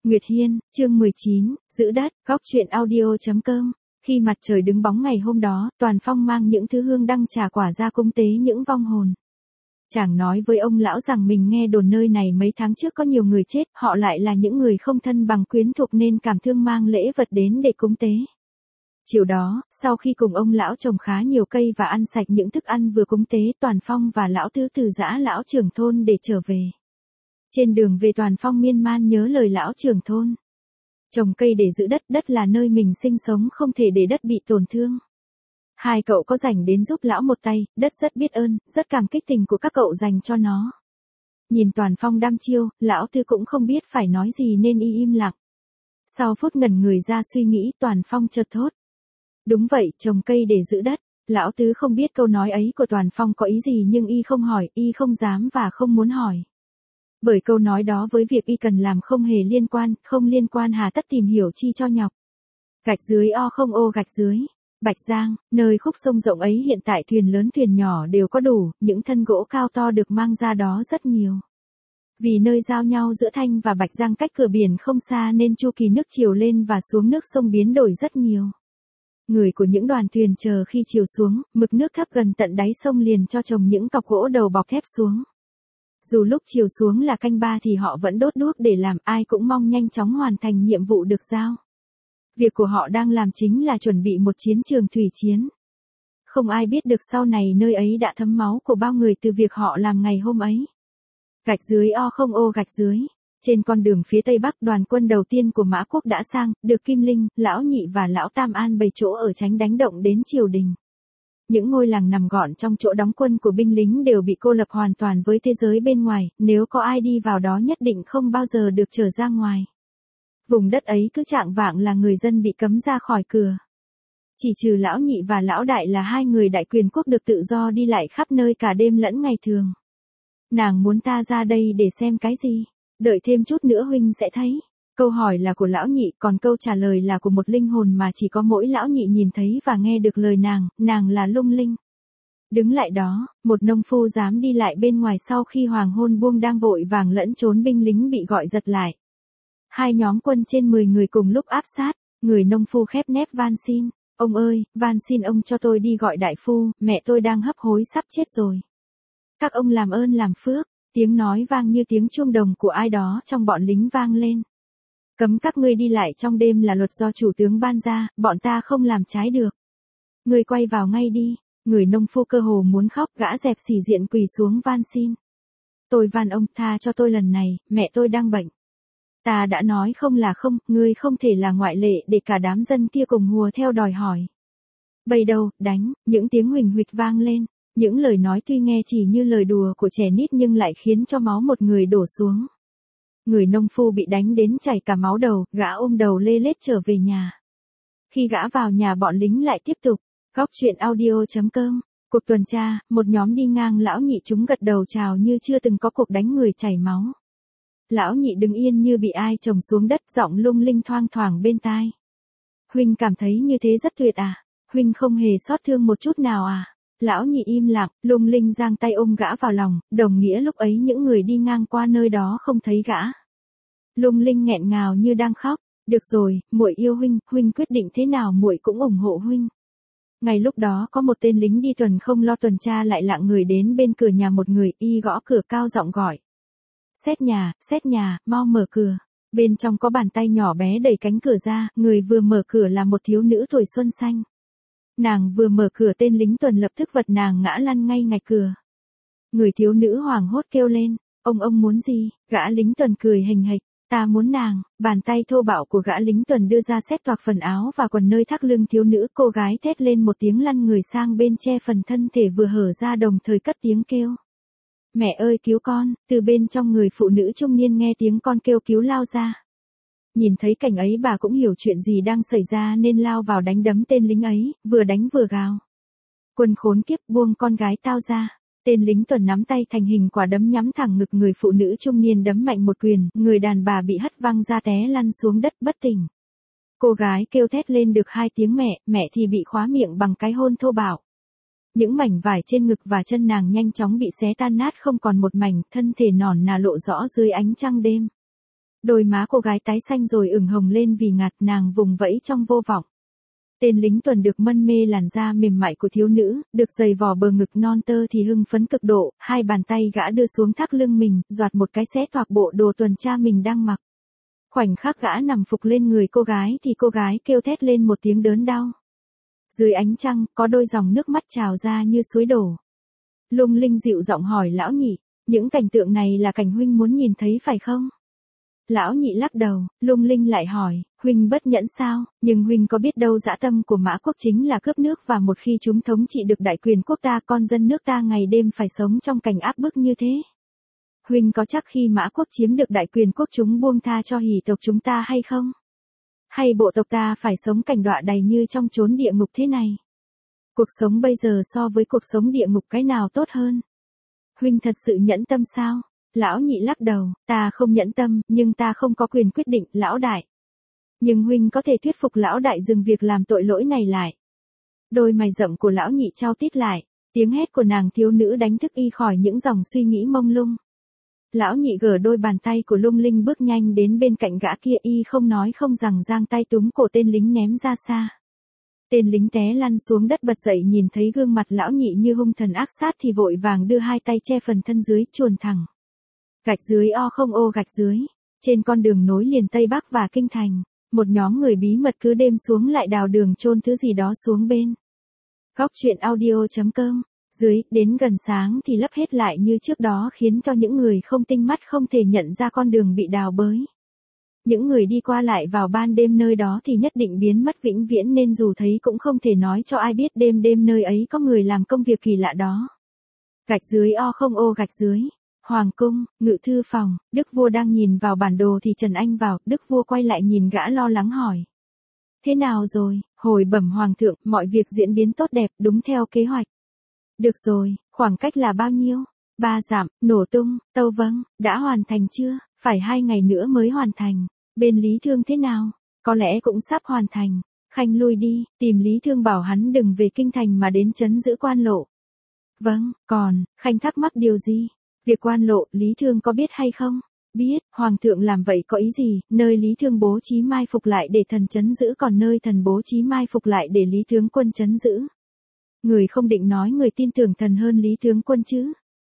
Nguyệt Hiên, chương 19, giữ đất, góc truyện audio.com. Khi mặt trời đứng bóng ngày hôm đó, Toàn Phong mang những thứ hương đăng trà quả ra cúng tế những vong hồn. Chàng nói với ông lão rằng mình nghe đồn nơi này mấy tháng trước có nhiều người chết, họ lại là những người không thân bằng quyến thuộc nên cảm thương mang lễ vật đến để cúng tế. Chiều đó, sau khi cùng ông lão trồng khá nhiều cây và ăn sạch những thức ăn vừa cúng tế, Toàn Phong và lão tứ từ giã lão trưởng thôn để trở về. Trên đường về Toàn Phong miên man nhớ lời lão trưởng thôn. Trồng cây để giữ đất, đất là nơi mình sinh sống, không thể để đất bị tổn thương. Hai cậu có rảnh đến giúp lão một tay, đất rất biết ơn, rất cảm kích tình của các cậu dành cho nó. Nhìn Toàn Phong đăm chiêu, lão tứ cũng không biết phải nói gì nên im lặng. Sau phút ngẩn người ra suy nghĩ, Toàn Phong chợt thốt. Đúng vậy, trồng cây để giữ đất. Lão tứ không biết câu nói ấy của Toàn Phong có ý gì nhưng y không hỏi, y không dám và không muốn hỏi. Bởi câu nói đó với việc y cần làm không hề liên quan, không liên quan hà tất tìm hiểu chi cho nhọc. Gạch dưới o không ô gạch dưới. Bạch Giang, nơi khúc sông rộng ấy hiện tại thuyền lớn thuyền nhỏ đều có đủ, những thân gỗ cao to được mang ra đó rất nhiều. Vì nơi giao nhau giữa Thanh và Bạch Giang cách cửa biển không xa nên chu kỳ nước chiều lên và xuống nước sông biến đổi rất nhiều. Người của những đoàn thuyền chờ khi chiều xuống, mực nước thấp gần tận đáy sông liền cho trồng những cọc gỗ đầu bọc thép xuống. Dù lúc chiều xuống là canh ba thì họ vẫn đốt đuốc để làm, ai cũng mong nhanh chóng hoàn thành nhiệm vụ được giao. Việc của họ đang làm chính là chuẩn bị một chiến trường thủy chiến. Không ai biết được sau này nơi ấy đã thấm máu của bao người từ việc họ làm ngày hôm ấy. Gạch dưới o không ô gạch dưới. Trên con đường phía tây bắc, đoàn quân đầu tiên của Mã Quốc đã sang, được Kim Linh, Lão Nhị và Lão Tam an bày chỗ ở tránh đánh động đến triều đình. Những ngôi làng nằm gọn trong chỗ đóng quân của binh lính đều bị cô lập hoàn toàn với thế giới bên ngoài, nếu có ai đi vào đó nhất định không bao giờ được trở ra ngoài. Vùng đất ấy cứ trạng vạng là người dân bị cấm ra khỏi cửa. Chỉ trừ Lão Nhị và Lão Đại là hai người đại quyền quốc được tự do đi lại khắp nơi cả đêm lẫn ngày thường. Nàng muốn ta ra đây để xem cái gì? Đợi thêm chút nữa huynh sẽ thấy. Câu hỏi là của Lão Nhị, còn câu trả lời là của một linh hồn mà chỉ có mỗi Lão Nhị nhìn thấy và nghe được lời nàng là Lung Linh. Đứng lại đó, một nông phu dám đi lại bên ngoài sau khi hoàng hôn buông đang vội vàng lẫn trốn binh lính bị gọi giật lại. Hai nhóm quân trên 10 người cùng lúc áp sát, người nông phu khép nép van xin. Ông ơi, van xin ông cho tôi đi gọi đại phu, mẹ tôi đang hấp hối sắp chết rồi. Các ông làm ơn làm phước. Tiếng nói vang như tiếng chuông đồng của ai đó trong bọn lính vang lên. Cấm các ngươi đi lại trong đêm là luật do chủ tướng ban ra, bọn ta không làm trái được. Ngươi quay vào ngay đi. Người nông phu cơ hồ muốn khóc, gã dẹp xỉ diện quỳ xuống van xin. Tôi van ông tha cho tôi lần này, mẹ tôi đang bệnh. Ta đã nói không là không, ngươi không thể là ngoại lệ để cả đám dân kia cùng hùa theo đòi hỏi. Bây đầu, đánh, những tiếng huỳnh huỵch vang lên. Những lời nói tuy nghe chỉ như lời đùa của trẻ nít nhưng lại khiến cho máu một người đổ xuống. Người nông phu bị đánh đến chảy cả máu đầu, gã ôm đầu lê lết trở về nhà. Khi gã vào nhà bọn lính lại tiếp tục. Góc truyện audio.com. Cuộc tuần tra, một nhóm đi ngang Lão Nhị chúng gật đầu chào như chưa từng có cuộc đánh người chảy máu. Lão Nhị đứng yên như bị ai chồng xuống đất, giọng Lung Linh thoang thoảng bên tai. Huynh cảm thấy như thế rất tuyệt à? Huynh không hề xót thương một chút nào à? Lão Nhị im lặng, Lung Linh giang tay ôm gã vào lòng, đồng nghĩa lúc ấy những người đi ngang qua nơi đó không thấy gã. Lung Linh nghẹn ngào như đang khóc, được rồi, muội yêu huynh, huynh quyết định thế nào muội cũng ủng hộ huynh. Ngay lúc đó có một tên lính đi tuần không lo tuần tra lại lạng người đến bên cửa nhà một người, y gõ cửa cao giọng gọi. Xét nhà, mau mở cửa. Bên trong có bàn tay nhỏ bé đẩy cánh cửa ra, người vừa mở cửa là một thiếu nữ tuổi xuân xanh. Nàng vừa mở cửa tên lính tuần lập tức vật nàng ngã lăn ngay ngạch cửa. Người thiếu nữ hoảng hốt kêu lên, ông muốn gì? Gã lính tuần cười hình hạch, ta muốn nàng. Bàn tay thô bạo của gã lính tuần đưa ra xét toạc phần áo và quần nơi thắt lưng thiếu nữ, cô gái thét lên một tiếng lăn người sang bên che phần thân thể vừa hở ra đồng thời cất tiếng kêu. Mẹ ơi cứu con, từ bên trong người phụ nữ trung niên nghe tiếng con kêu cứu lao ra. Nhìn thấy cảnh ấy bà cũng hiểu chuyện gì đang xảy ra nên lao vào đánh đấm tên lính ấy, vừa đánh vừa gào. Quân khốn kiếp, buông con gái tao ra. Tên lính tuần nắm tay thành hình quả đấm nhắm thẳng ngực người phụ nữ trung niên đấm mạnh một quyền, người đàn bà bị hất văng ra té lăn xuống đất bất tỉnh. Cô gái kêu thét lên được 2 tiếng mẹ thì bị khóa miệng bằng cái hôn thô bạo. Những mảnh vải trên ngực và chân nàng nhanh chóng bị xé tan nát không còn một mảnh, thân thể nõn nà lộ rõ dưới ánh trăng đêm. Đôi má cô gái tái xanh rồi ửng hồng lên vì ngạt, nàng vùng vẫy trong vô vọng. Tên lính tuần được mân mê làn da mềm mại của thiếu nữ, được giày vò bờ ngực non tơ thì hưng phấn cực độ, hai bàn tay gã đưa xuống thắt lưng mình, giọt một cái xé toạc bộ đồ tuần tra mình đang mặc. Khoảnh khắc gã nằm phục lên người cô gái thì cô gái kêu thét lên một tiếng đớn đau. Dưới ánh trăng, có đôi dòng nước mắt trào ra như suối đổ. Lung Linh dịu giọng hỏi lão nhị, những cảnh tượng này là cảnh huynh muốn nhìn thấy phải không? Lão nhị lắc đầu, Lung Linh lại hỏi, huynh bất nhẫn sao, nhưng huynh có biết đâu dã tâm của Mã Quốc chính là cướp nước và một khi chúng thống trị được đại quyền quốc ta con dân nước ta ngày đêm phải sống trong cảnh áp bức như thế. Huynh có chắc khi Mã Quốc chiếm được đại quyền quốc chúng buông tha cho hỷ tộc chúng ta hay không? Hay bộ tộc ta phải sống cảnh đọa đầy như trong chốn địa ngục thế này? Cuộc sống bây giờ so với cuộc sống địa ngục cái nào tốt hơn? Huynh thật sự nhẫn tâm sao? Lão nhị lắc đầu, ta không nhẫn tâm, nhưng ta không có quyền quyết định, lão đại. Nhưng huynh có thể thuyết phục lão đại dừng việc làm tội lỗi này lại. Đôi mày rậm của lão nhị trao tít lại, tiếng hét của nàng thiếu nữ đánh thức y khỏi những dòng suy nghĩ mông lung. Lão nhị gỡ đôi bàn tay của Lung Linh bước nhanh đến bên cạnh gã kia, y không nói không rằng giang tay túm cổ tên lính ném ra xa. Tên lính té lăn xuống đất bật dậy nhìn thấy gương mặt lão nhị như hung thần ác sát thì vội vàng đưa hai tay che phần thân dưới chuồn thẳng. Gạch dưới o không ô gạch dưới. Trên con đường nối liền Tây Bắc và Kinh Thành, một nhóm người bí mật cứ đêm xuống lại đào đường chôn thứ gì đó xuống bên. Góc truyện audio.com. Dưới, đến gần sáng thì lấp hết lại như trước đó khiến cho những người không tinh mắt không thể nhận ra con đường bị đào bới. Những người đi qua lại vào ban đêm nơi đó thì nhất định biến mất vĩnh viễn nên dù thấy cũng không thể nói cho ai biết đêm đêm nơi ấy có người làm công việc kỳ lạ đó. Gạch dưới o không ô gạch dưới. Hoàng cung, ngự thư phòng, Đức vua đang nhìn vào bản đồ thì Trần Anh vào, Đức vua quay lại nhìn gã lo lắng hỏi. Thế nào rồi, hồi bẩm hoàng thượng, mọi việc diễn biến tốt đẹp, đúng theo kế hoạch. Được rồi, khoảng cách là bao nhiêu? 3 dặm, nổ tung, tâu vâng, đã hoàn thành chưa? Phải 2 ngày nữa mới hoàn thành. Bên Lý Thương thế nào? Có lẽ cũng sắp hoàn thành. Khanh lui đi, tìm Lý Thương bảo hắn đừng về kinh thành mà đến trấn giữ Quan Lộ. Vâng, còn, Khanh thắc mắc điều gì? Việc Quan Lộ, Lý Thương có biết hay không? Biết, Hoàng thượng làm vậy có ý gì? Nơi Lý Thương bố trí mai phục lại để thần trấn giữ còn nơi thần bố trí mai phục lại để Lý tướng quân trấn giữ. Người không định nói người tin tưởng thần hơn Lý tướng quân chứ?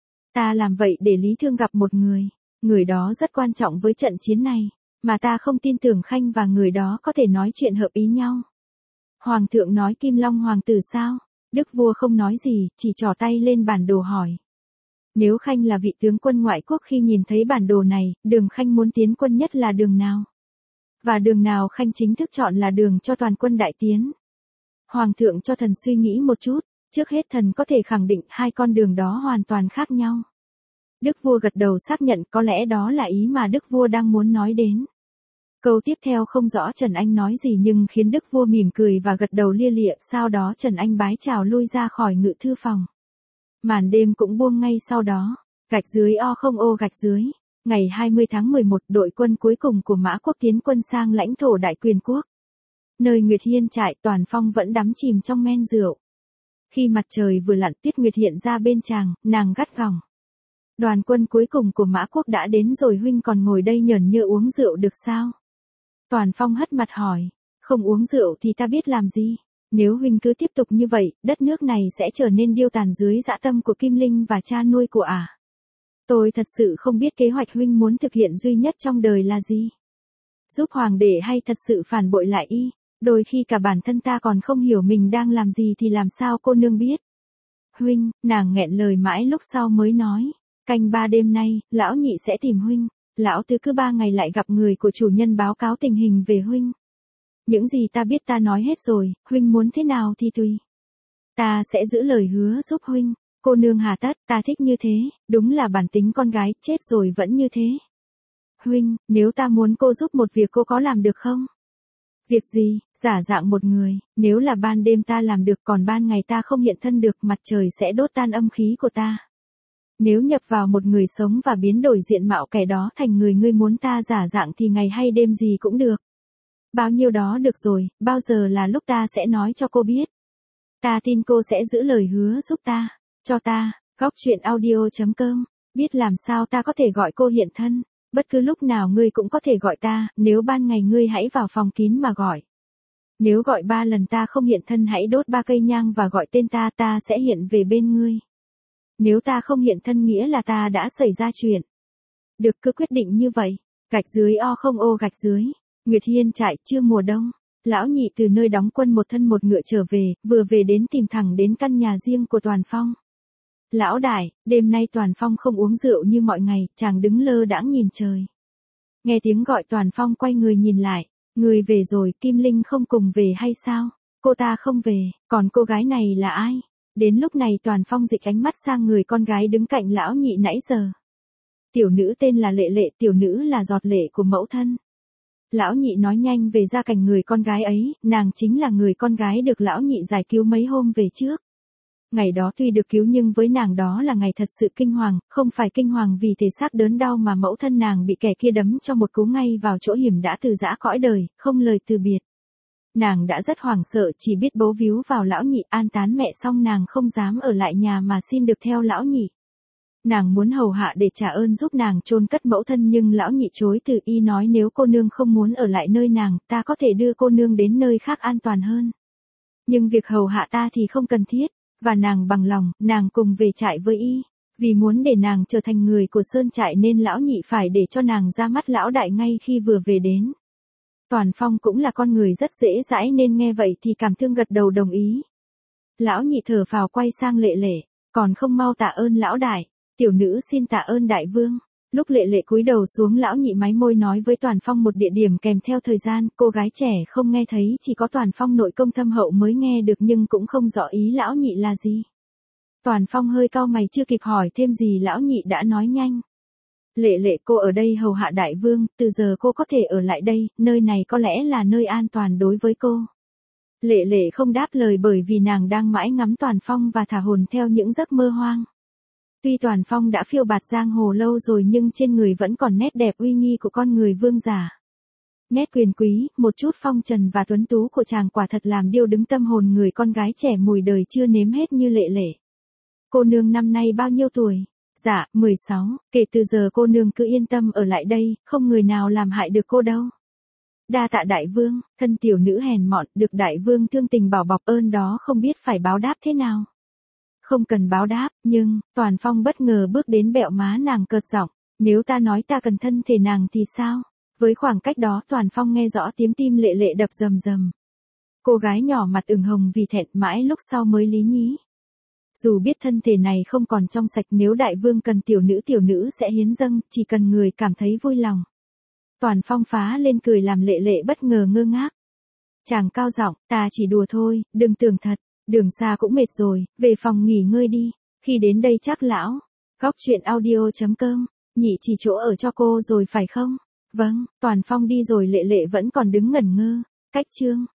Ta làm vậy để Lý Thương gặp một người. Người đó rất quan trọng với trận chiến này. Mà ta không tin tưởng Khanh và người đó có thể nói chuyện hợp ý nhau. Hoàng thượng nói Kim Long hoàng tử sao? Đức vua không nói gì, chỉ trỏ tay lên bản đồ hỏi. Nếu Khanh là vị tướng quân ngoại quốc khi nhìn thấy bản đồ này, đường Khanh muốn tiến quân nhất là đường nào? Và đường nào Khanh chính thức chọn là đường cho toàn quân đại tiến? Hoàng thượng cho thần suy nghĩ một chút, trước hết thần có thể khẳng định hai con đường đó hoàn toàn khác nhau. Đức vua gật đầu xác nhận có lẽ đó là ý mà Đức vua đang muốn nói đến. Câu tiếp theo không rõ Trần Anh nói gì nhưng khiến Đức vua mỉm cười và gật đầu lia lịa, sau đó Trần Anh bái chào lui ra khỏi ngự thư phòng. Màn đêm cũng buông ngay sau đó, gạch dưới o không ô gạch dưới. Ngày 20 tháng 11, đội quân cuối cùng của Mã Quốc tiến quân sang lãnh thổ đại quyền quốc. Nơi Nguyệt Hiên trại, Toàn Phong vẫn đắm chìm trong men rượu. Khi mặt trời vừa lặn, Tuyết Nguyệt hiện ra bên chàng, nàng gắt gỏng. Đoàn quân cuối cùng của Mã Quốc đã đến rồi, huynh còn ngồi đây nhởn nhơ uống rượu được sao? Toàn Phong hất mặt hỏi, không uống rượu thì ta biết làm gì? Nếu huynh cứ tiếp tục như vậy, đất nước này sẽ trở nên điêu tàn dưới dã tâm của Kim Linh và cha nuôi của ả. Tôi thật sự không biết kế hoạch huynh muốn thực hiện duy nhất trong đời là gì. Giúp hoàng đệ hay thật sự phản bội lại y? Đôi khi cả bản thân ta còn không hiểu mình đang làm gì thì làm sao cô nương biết? Huynh, nàng nghẹn lời mãi lúc sau mới nói. Canh 3 đêm nay, lão nhị sẽ tìm huynh. Lão tứ cứ 3 ngày lại gặp người của chủ nhân báo cáo tình hình về huynh. Những gì ta biết ta nói hết rồi, huynh muốn thế nào thì tùy. Ta sẽ giữ lời hứa giúp huynh. Cô nương hà tất, ta thích như thế, đúng là bản tính con gái, chết rồi vẫn như thế. Huynh, nếu ta muốn cô giúp một việc cô có làm được không? Việc gì? Giả dạng một người, nếu là ban đêm ta làm được còn ban ngày ta không hiện thân được, mặt trời sẽ đốt tan âm khí của ta. Nếu nhập vào một người sống và biến đổi diện mạo kẻ đó thành người ngươi muốn ta giả dạng thì ngày hay đêm gì cũng được. Bao nhiêu đó được rồi, bao giờ là lúc ta sẽ nói cho cô biết. Ta tin cô sẽ giữ lời hứa giúp ta, cho ta, góc truyện audio.com, biết làm sao ta có thể gọi cô hiện thân. Bất cứ lúc nào ngươi cũng có thể gọi ta, nếu ban ngày ngươi hãy vào phòng kín mà gọi. Nếu gọi 3 lần ta không hiện thân hãy đốt 3 cây nhang và gọi tên ta, ta sẽ hiện về bên ngươi. Nếu ta không hiện thân nghĩa là ta đã xảy ra chuyện. Được, cứ quyết định như vậy. Gạch dưới o không ô gạch dưới. Nguyệt Hiên trại, trưa mùa đông. Lão Nhị từ nơi đóng quân một thân một ngựa trở về, vừa về đến tìm thẳng đến căn nhà riêng của Toàn Phong. Lão đại, đêm nay Toàn Phong không uống rượu như mọi ngày, chàng đứng lơ đãng nhìn trời. Nghe tiếng gọi Toàn Phong quay người nhìn lại. Người về rồi, Kim Linh không cùng về hay sao? Cô ta không về, còn cô gái này là ai? Đến lúc này Toàn Phong dịch ánh mắt sang người con gái đứng cạnh Lão Nhị nãy giờ. Tiểu nữ tên là Lệ Lệ, tiểu nữ là giọt lệ của mẫu thân. Lão Nhị nói nhanh về gia cảnh người con gái ấy, nàng chính là người con gái được Lão Nhị giải cứu mấy hôm về trước. Ngày đó tuy được cứu nhưng với nàng đó là ngày thật sự kinh hoàng, không phải kinh hoàng vì thể xác đớn đau mà mẫu thân nàng bị kẻ kia đấm cho một cú ngay vào chỗ hiểm đã từ giã cõi đời, không lời từ biệt. Nàng đã rất hoảng sợ, chỉ biết bấu víu vào Lão Nhị an tán mẹ xong nàng không dám ở lại nhà mà xin được theo Lão Nhị. Nàng muốn hầu hạ để trả ơn giúp nàng chôn cất mẫu thân nhưng Lão Nhị chối từ, y nói nếu cô nương không muốn ở lại nơi nàng, ta có thể đưa cô nương đến nơi khác an toàn hơn. Nhưng việc hầu hạ ta thì không cần thiết, và nàng bằng lòng, nàng cùng về trại với y. Vì muốn để nàng trở thành người của sơn trại nên Lão Nhị phải để cho nàng ra mắt lão đại ngay khi vừa về đến. Toàn Phong cũng là con người rất dễ dãi nên nghe vậy thì cảm thương gật đầu đồng ý. Lão Nhị thở phào quay sang Lệ Lệ, còn không mau tạ ơn lão đại. Tiểu nữ xin tạ ơn đại vương. Lúc Lệ Lệ cúi đầu xuống Lão Nhị mái môi nói với Toàn Phong một địa điểm kèm theo thời gian, cô gái trẻ không nghe thấy, chỉ có Toàn Phong nội công thâm hậu mới nghe được nhưng cũng không rõ ý Lão Nhị là gì. Toàn Phong hơi cau mày chưa kịp hỏi thêm gì Lão Nhị đã nói nhanh. Lệ Lệ, cô ở đây hầu hạ đại vương, từ giờ cô có thể ở lại đây, nơi này có lẽ là nơi an toàn đối với cô. Lệ Lệ không đáp lời bởi vì nàng đang mãi ngắm Toàn Phong và thả hồn theo những giấc mơ hoang. Tuy Toàn Phong đã phiêu bạt giang hồ lâu rồi nhưng trên người vẫn còn nét đẹp uy nghi của con người vương giả. Nét quyền quý, một chút phong trần và tuấn tú của chàng quả thật làm điêu đứng tâm hồn người con gái trẻ mùi đời chưa nếm hết như Lệ Lệ. Cô nương năm nay bao nhiêu tuổi? Dạ, 16, kể từ giờ cô nương cứ yên tâm ở lại đây, không người nào làm hại được cô đâu. Đa tạ đại vương, thân tiểu nữ hèn mọn, được đại vương thương tình bảo bọc ơn đó không biết phải báo đáp thế nào. Không cần báo đáp, nhưng, Toàn Phong bất ngờ bước đến bẹo má nàng cợt giọng, nếu ta nói ta cần thân thể nàng thì sao? Với khoảng cách đó Toàn Phong nghe rõ tiếng tim Lệ Lệ đập rầm rầm. Cô gái nhỏ mặt ửng hồng vì thẹn mãi lúc sau mới lý nhí. Dù biết thân thể này không còn trong sạch nếu đại vương cần tiểu nữ sẽ hiến dâng, chỉ cần người cảm thấy vui lòng. Toàn Phong phá lên cười làm Lệ Lệ bất ngờ ngơ ngác. Chàng cao giọng, ta chỉ đùa thôi, đừng tưởng thật. Đường xa cũng mệt rồi, về phòng nghỉ ngơi đi. Khi đến đây chắc lão. Góc chuyện audio.com. Nhị chỉ chỗ ở cho cô rồi phải không? Vâng, Toàn Phong đi rồi Lệ Lệ vẫn còn đứng ngẩn ngơ. Cách chương.